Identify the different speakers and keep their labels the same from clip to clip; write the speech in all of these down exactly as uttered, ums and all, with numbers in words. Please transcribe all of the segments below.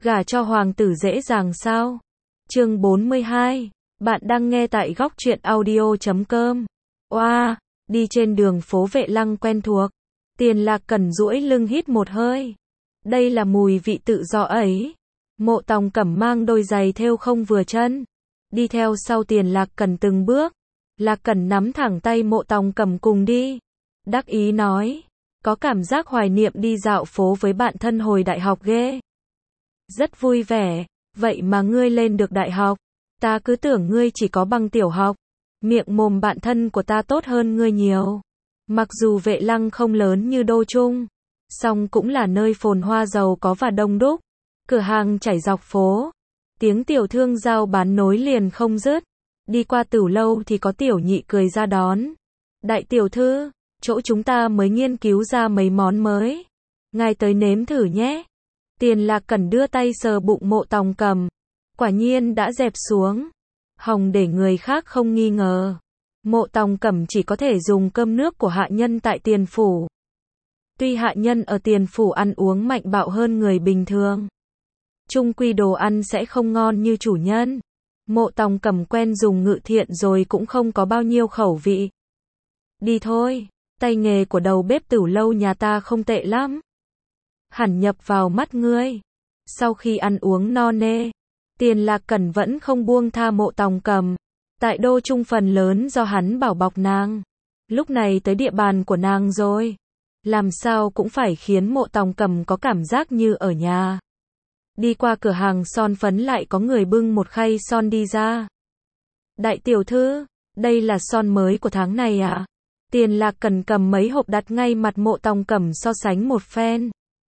Speaker 1: Gả cho hoàng tử dễ dàng sao? Chương bốn mươi hai. Bạn đang nghe tại góc truyện audio chấm com. Oa, đi trên đường phố Vệ Lăng quen thuộc. Tiền Lạc Cần duỗi lưng hít một hơi. Đây là mùi vị tự do ấy. Mộ Tòng Cẩm mang đôi giày thêu không vừa chân, đi theo sau Tiền Lạc Cần từng bước. Lạc Cần nắm thẳng tay Mộ Tòng Cẩm cùng đi. Đắc ý nói, có cảm giác hoài niệm đi dạo phố với bạn thân hồi đại học ghê. Rất vui vẻ, vậy mà ngươi lên được đại học, ta cứ tưởng ngươi chỉ có bằng tiểu học. Miệng mồm bạn thân của ta tốt hơn ngươi nhiều. Mặc dù Vệ Lăng không lớn như Đô Trung, song cũng là nơi phồn hoa giàu có và đông đúc. Cửa hàng chảy dọc phố, tiếng tiểu thương giao bán nối liền không dứt. Đi qua Tửu lâu thì có tiểu nhị cười ra đón. Đại tiểu thư, chỗ chúng ta mới nghiên cứu ra mấy món mới, ngài tới nếm thử nhé. Tiền Lạc Cần đưa tay sờ bụng Mộ Tòng Cẩm, quả nhiên đã dẹp xuống, hòng để người khác không nghi ngờ. Mộ Tòng Cẩm chỉ có thể dùng cơm nước của hạ nhân tại Tiền phủ. Tuy hạ nhân ở Tiền phủ ăn uống mạnh bạo hơn người bình thường, chung quy đồ ăn sẽ không ngon như chủ nhân. Mộ Tòng Cẩm quen dùng ngự thiện rồi cũng không có bao nhiêu khẩu vị. Đi thôi, tay nghề của đầu bếp Tửu lâu nhà ta không tệ lắm, hẳn nhập vào mắt ngươi. Sau khi ăn uống no nê, Tiền Lạc Cần vẫn không buông tha Mộ Tòng Cẩm. Tại Đô Trung phần lớn do hắn bảo bọc nàng, lúc này tới địa bàn của nàng rồi, làm sao cũng phải khiến Mộ Tòng Cẩm có cảm giác như ở nhà. Đi qua cửa hàng son phấn lại có người bưng một khay son đi ra. Đại tiểu thư, đây là son mới của tháng này ạ? À? Tiền Lạc Cần cầm mấy hộp đặt ngay mặt Mộ Tòng Cẩm so sánh một phen.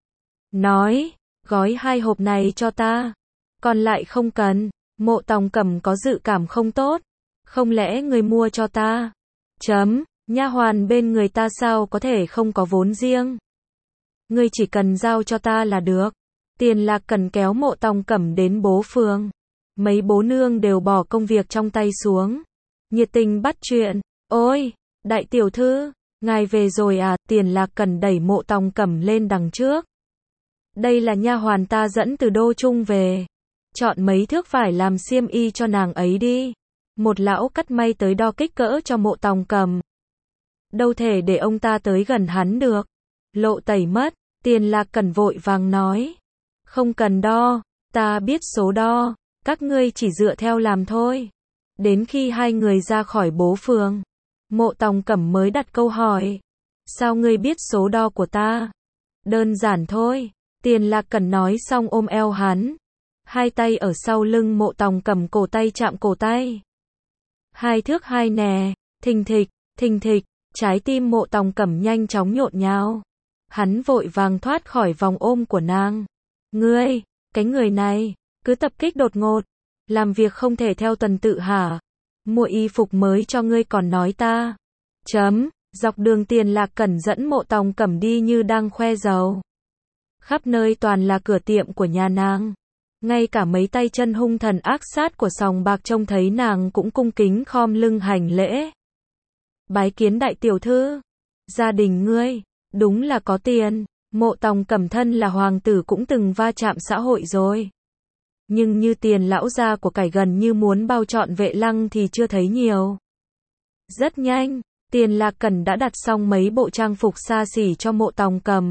Speaker 1: Nói, gói hai hộp này cho ta, còn lại không cần. Mộ Tòng Cẩm có dự cảm không tốt. Không lẽ người mua cho ta? Chấm, nha hoàn bên người ta sao có thể không có vốn riêng? Ngươi chỉ cần giao cho ta là được. Tiền Lạc Cần kéo Mộ Tòng Cẩm đến bố phường. Mấy bố nương đều bỏ công việc trong tay xuống, nhiệt tình bắt chuyện. Ôi, đại tiểu thư, ngài về rồi à? Tiền Lạc Cần đẩy Mộ Tòng Cẩm lên đằng trước. Đây là nha hoàn ta dẫn từ Đô Trung về. Chọn mấy thước vải làm xiêm y cho nàng ấy đi. Một lão cắt may tới đo kích cỡ cho Mộ Tòng Cẩm. Đâu thể để ông ta tới gần hắn được, lộ tẩy mất. Tiền Lạc Cần vội vàng nói, không cần đo, ta biết số đo, các ngươi chỉ dựa theo làm thôi. Đến khi hai người ra khỏi bố phường, Mộ Tòng Cẩm mới đặt câu hỏi, sao ngươi biết số đo của ta? Đơn giản thôi. Tiền Lạc Cần nói xong ôm eo hắn, hai tay ở sau lưng Mộ Tòng Cẩm, cổ tay chạm cổ tay. Hai thước hai nè, thình thịch, thình thịch, trái tim Mộ Tòng Cẩm nhanh chóng nhộn nhào. Hắn vội vàng thoát khỏi vòng ôm của nàng. Ngươi, cái người này, cứ tập kích đột ngột, làm việc không thể theo tuần tự hả? Mua y phục mới cho ngươi còn nói ta. Chấm, dọc đường Tiền Lạc Cần dẫn Mộ Tòng Cẩm đi như đang khoe giàu. Khắp nơi toàn là cửa tiệm của nhà nàng. Ngay cả mấy tay chân hung thần ác sát của sòng bạc trông thấy nàng cũng cung kính khom lưng hành lễ. Bái kiến đại tiểu thư. Gia đình ngươi, đúng là có tiền. Mộ Tòng Cẩm thân là hoàng tử cũng từng va chạm xã hội rồi, nhưng như Tiền lão gia của cải gần như muốn bao trọn Vệ Lăng thì chưa thấy nhiều. Rất nhanh, Tiền Lạc Cần đã đặt xong mấy bộ trang phục xa xỉ cho Mộ Tòng Cẩm.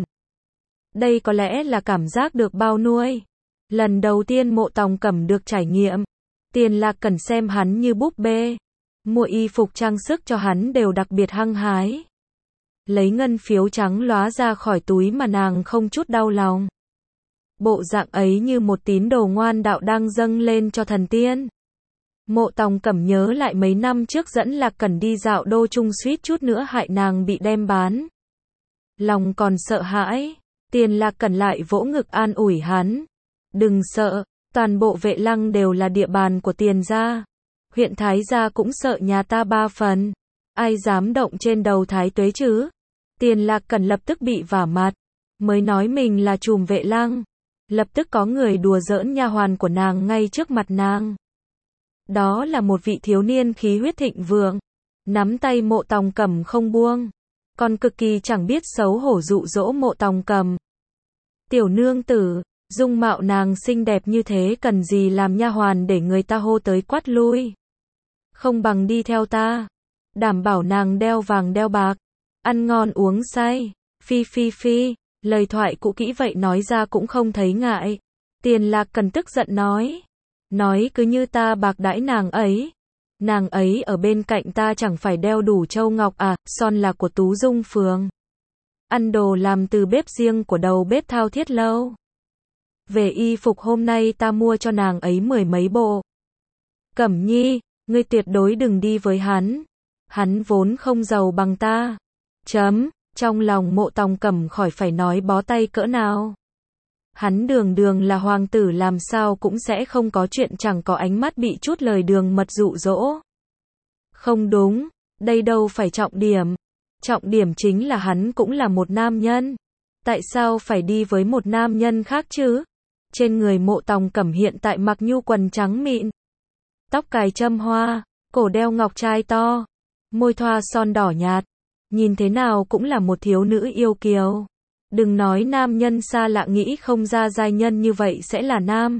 Speaker 1: Đây có lẽ là cảm giác được bao nuôi lần đầu tiên Mộ Tòng Cẩm được trải nghiệm. Tiền Lạc Cần xem hắn như búp bê, mua y phục trang sức cho hắn đều đặc biệt hăng hái. Lấy ngân phiếu trắng lóa ra khỏi túi mà nàng không chút đau lòng. Bộ dạng ấy như một tín đồ ngoan đạo đang dâng lên cho thần tiên. Mộ Tòng Cẩm nhớ lại mấy năm trước dẫn Lạc Cần đi dạo Đô Trung suýt chút nữa hại nàng bị đem bán. Lòng còn sợ hãi, Tiền Lạc Cần lại vỗ ngực an ủi hắn. Đừng sợ, toàn bộ Vệ Lăng đều là địa bàn của Tiền gia. Huyện Thái gia cũng sợ nhà ta ba phần. Ai dám động trên đầu Thái Tuế chứ? Tiền Lạc Cần lập tức bị vả mặt. Mới nói mình là trùm Vệ Lăng, lập tức có người đùa giỡn nha hoàn của nàng ngay trước mặt nàng. Đó là một vị thiếu niên khí huyết thịnh vượng, nắm tay Mộ Tòng Cẩm không buông, còn cực kỳ chẳng biết xấu hổ dụ dỗ Mộ Tòng Cẩm. Tiểu nương tử, Dung mạo nàng xinh đẹp như thế cần gì làm nha hoàn để người ta hô tới quát lui. Không bằng đi theo ta. Đảm bảo nàng đeo vàng đeo bạc. Ăn ngon uống say. Phi phi phi. Lời thoại cũ kỹ vậy nói ra cũng không thấy ngại. Tiền Lạc Cần tức giận nói. Nói cứ như ta bạc đãi nàng ấy. Nàng ấy ở bên cạnh ta chẳng phải đeo đủ châu ngọc à, son là của Tú Dung Phường. Ăn đồ làm từ bếp riêng của đầu bếp Thao Thiết Lâu. Về y phục hôm nay ta mua cho nàng ấy mười mấy bộ. Cẩm Nhi, ngươi tuyệt đối đừng đi với hắn. Hắn vốn không giàu bằng ta. Chấm, trong lòng Mộ Tòng Cẩm khỏi phải nói bó tay cỡ nào. Hắn đường đường là hoàng tử làm sao cũng sẽ không có chuyện chẳng có ánh mắt bị chút lời đường mật dụ dỗ. Không đúng, đây đâu phải trọng điểm. Trọng điểm chính là hắn cũng là một nam nhân. Tại sao phải đi với một nam nhân khác chứ? Trên người Mộ Tòng Cẩm hiện tại mặc nhu quần trắng mịn. Tóc cài châm hoa, cổ đeo ngọc trai to, môi thoa son đỏ nhạt. Nhìn thế nào cũng là một thiếu nữ yêu kiều. Đừng nói nam nhân xa lạ nghĩ không ra giai nhân như vậy sẽ là nam.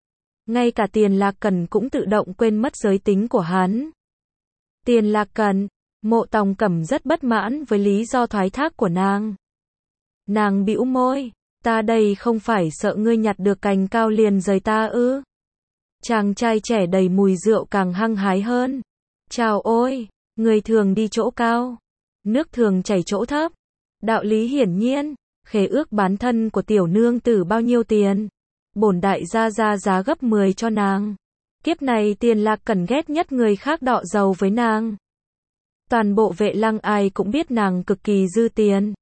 Speaker 1: Ngay cả Tiền Lạc Cần cũng tự động quên mất giới tính của hắn. Tiền Lạc Cần, Mộ Tòng Cẩm rất bất mãn với lý do thoái thác của nàng. Nàng bĩu môi, ta đây không phải sợ ngươi nhặt được cành cao liền rời ta ư? Chàng trai trẻ đầy mùi rượu càng hăng hái hơn. Chào ôi, người thường đi chỗ cao, nước thường chảy chỗ thấp. Đạo lý hiển nhiên, khế ước bán thân của tiểu nương tử bao nhiêu tiền? Bổn đại gia ra giá gấp mười cho nàng. Kiếp này Tiền Lạc Cần ghét nhất người khác đọ dầu với nàng. Toàn bộ Vệ Lăng ai cũng biết nàng cực kỳ dư tiền.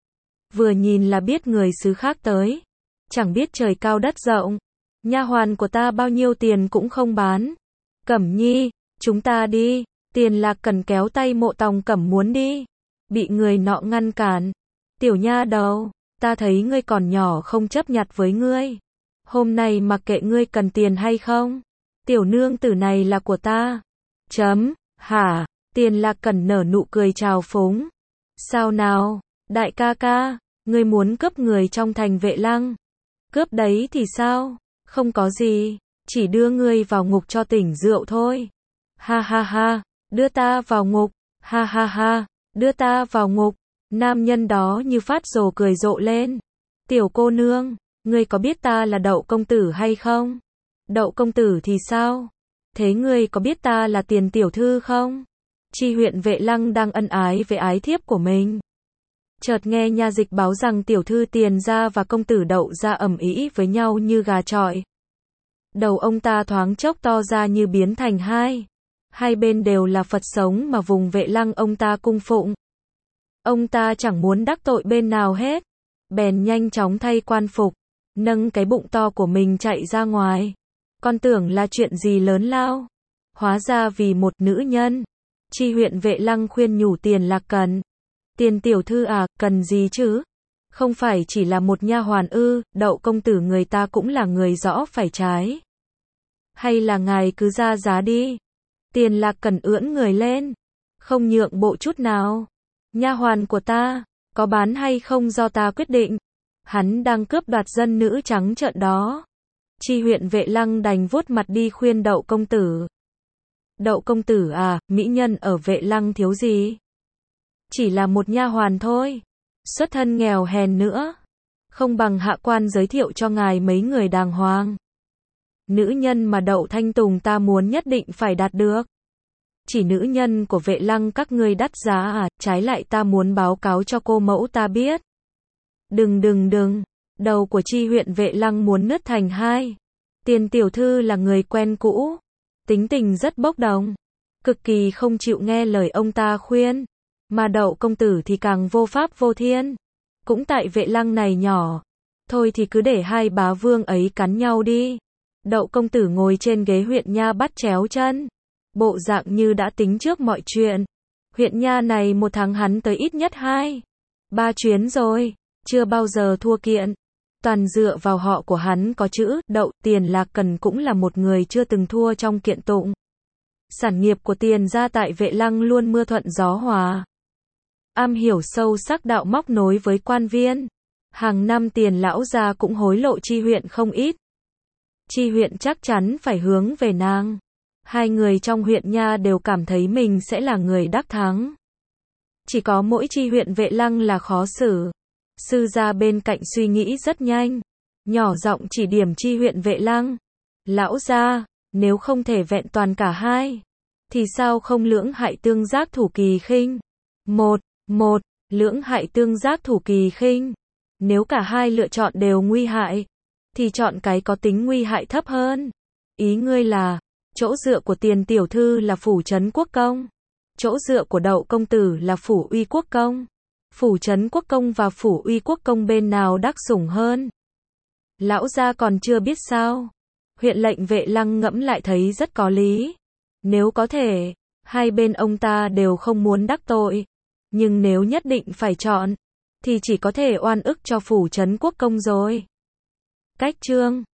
Speaker 1: Vừa nhìn là biết người xứ khác tới. Chẳng biết trời cao đất rộng. Nha hoàn của ta bao nhiêu tiền cũng không bán. Cẩm Nhi, chúng ta đi. Tiền Lạc Cần kéo tay Mộ Tòng Cẩm muốn đi. Bị người nọ ngăn cản. Tiểu nha đầu, ta thấy ngươi còn nhỏ không chấp nhặt với ngươi. Hôm nay mặc kệ ngươi cần tiền hay không. Tiểu nương tử này là của ta. Chấm, hả? Tiền Lạc Cần nở nụ cười trào phúng. Sao nào, đại ca ca, ngươi muốn cướp người trong thành Vệ Lăng. Cướp đấy thì sao? Không có gì, chỉ đưa ngươi vào ngục cho tỉnh rượu thôi. Ha ha ha, đưa ta vào ngục. Ha ha ha, đưa ta vào ngục. Nam nhân đó như phát rồ cười rộ lên. Tiểu cô nương, ngươi có biết ta là Đậu công tử hay không? Đậu công tử thì sao? Thế ngươi có biết ta là Tiền tiểu thư không? Chi huyện Vệ Lăng đang ân ái với ái thiếp của mình. Chợt nghe nha dịch báo rằng tiểu thư Tiền gia và công tử Đậu gia ầm ĩ với nhau như gà chọi. Đầu ông ta thoáng chốc to ra như biến thành hai. Hai bên đều là Phật sống mà vùng Vệ Lăng ông ta cung phụng. Ông ta chẳng muốn đắc tội bên nào hết. Bèn nhanh chóng thay quan phục. Nâng cái bụng to của mình chạy ra ngoài. Con tưởng là chuyện gì lớn lao. Hóa ra vì một nữ nhân. Chi huyện Vệ Lăng khuyên nhủ Tiền Lạc Cần. Tiền tiểu thư à, cần gì chứ? Không phải chỉ là một nha hoàn ư? Đậu công tử người ta cũng là người rõ phải trái. Hay là ngài cứ ra giá đi. Tiền Lạc Cần ưỡn người lên. Không nhượng bộ chút nào. Nha hoàn của ta, có bán hay không do ta quyết định. Hắn đang cướp đoạt dân nữ trắng trợn đó. Chi huyện Vệ Lăng đành vuốt mặt đi khuyên Đậu công tử. Đậu công tử à, mỹ nhân ở Vệ Lăng thiếu gì? Chỉ là một nha hoàn thôi. Xuất thân nghèo hèn nữa. Không bằng hạ quan giới thiệu cho ngài mấy người đàng hoàng. Nữ nhân mà Đậu Thanh Tùng ta muốn nhất định phải đạt được. Chỉ nữ nhân của Vệ Lăng các ngươi đắt giá à, trái lại ta muốn báo cáo cho cô mẫu ta biết. Đừng đừng đừng, đầu của Chi huyện Vệ Lăng muốn nứt thành hai. Tiền tiểu thư là người quen cũ, tính tình rất bốc đồng, cực kỳ không chịu nghe lời ông ta khuyên. Mà Đậu công tử thì càng vô pháp vô thiên. Cũng tại Vệ Lăng này nhỏ, thôi thì cứ để hai bá vương ấy cắn nhau đi. Đậu công tử ngồi trên ghế huyện nha bắt chéo chân. Bộ dạng như đã tính trước mọi chuyện. Huyện nha này một tháng hắn tới ít nhất hai, ba chuyến rồi, chưa bao giờ thua kiện. Toàn dựa vào họ của hắn có chữ Đậu. Tiền Lạc Cần cũng là một người chưa từng thua trong kiện tụng. Sản nghiệp của Tiền gia tại Vệ Lăng luôn mưa thuận gió hòa. Am hiểu sâu sắc đạo móc nối với quan viên. Hàng năm Tiền lão gia cũng hối lộ Chi huyện không ít. Chi huyện chắc chắn phải hướng về nàng. Hai người trong huyện nha đều cảm thấy mình sẽ là người đắc thắng. Chỉ có mỗi Chi huyện Vệ Lăng là khó xử. Sư gia bên cạnh suy nghĩ rất nhanh, nhỏ giọng chỉ điểm Chi huyện Vệ Lăng. Lão gia, nếu không thể vẹn toàn cả hai, thì sao không lưỡng hại tương giác thủ kỳ khinh? Một, một, lưỡng hại tương giác thủ kỳ khinh. Nếu cả hai lựa chọn đều nguy hại, thì chọn cái có tính nguy hại thấp hơn. Ý ngươi là, chỗ dựa của Tiền tiểu thư là phủ trấn quốc công, chỗ dựa của Đậu công tử là phủ Uy quốc công. Phủ trấn quốc công và phủ Uy quốc công bên nào đắc sủng hơn? Lão gia còn chưa biết sao? Huyện lệnh Vệ Lăng ngẫm lại thấy rất có lý. Nếu có thể, hai bên ông ta đều không muốn đắc tội. Nhưng nếu nhất định phải chọn, thì chỉ có thể oan ức cho phủ trấn quốc công rồi. Cách chương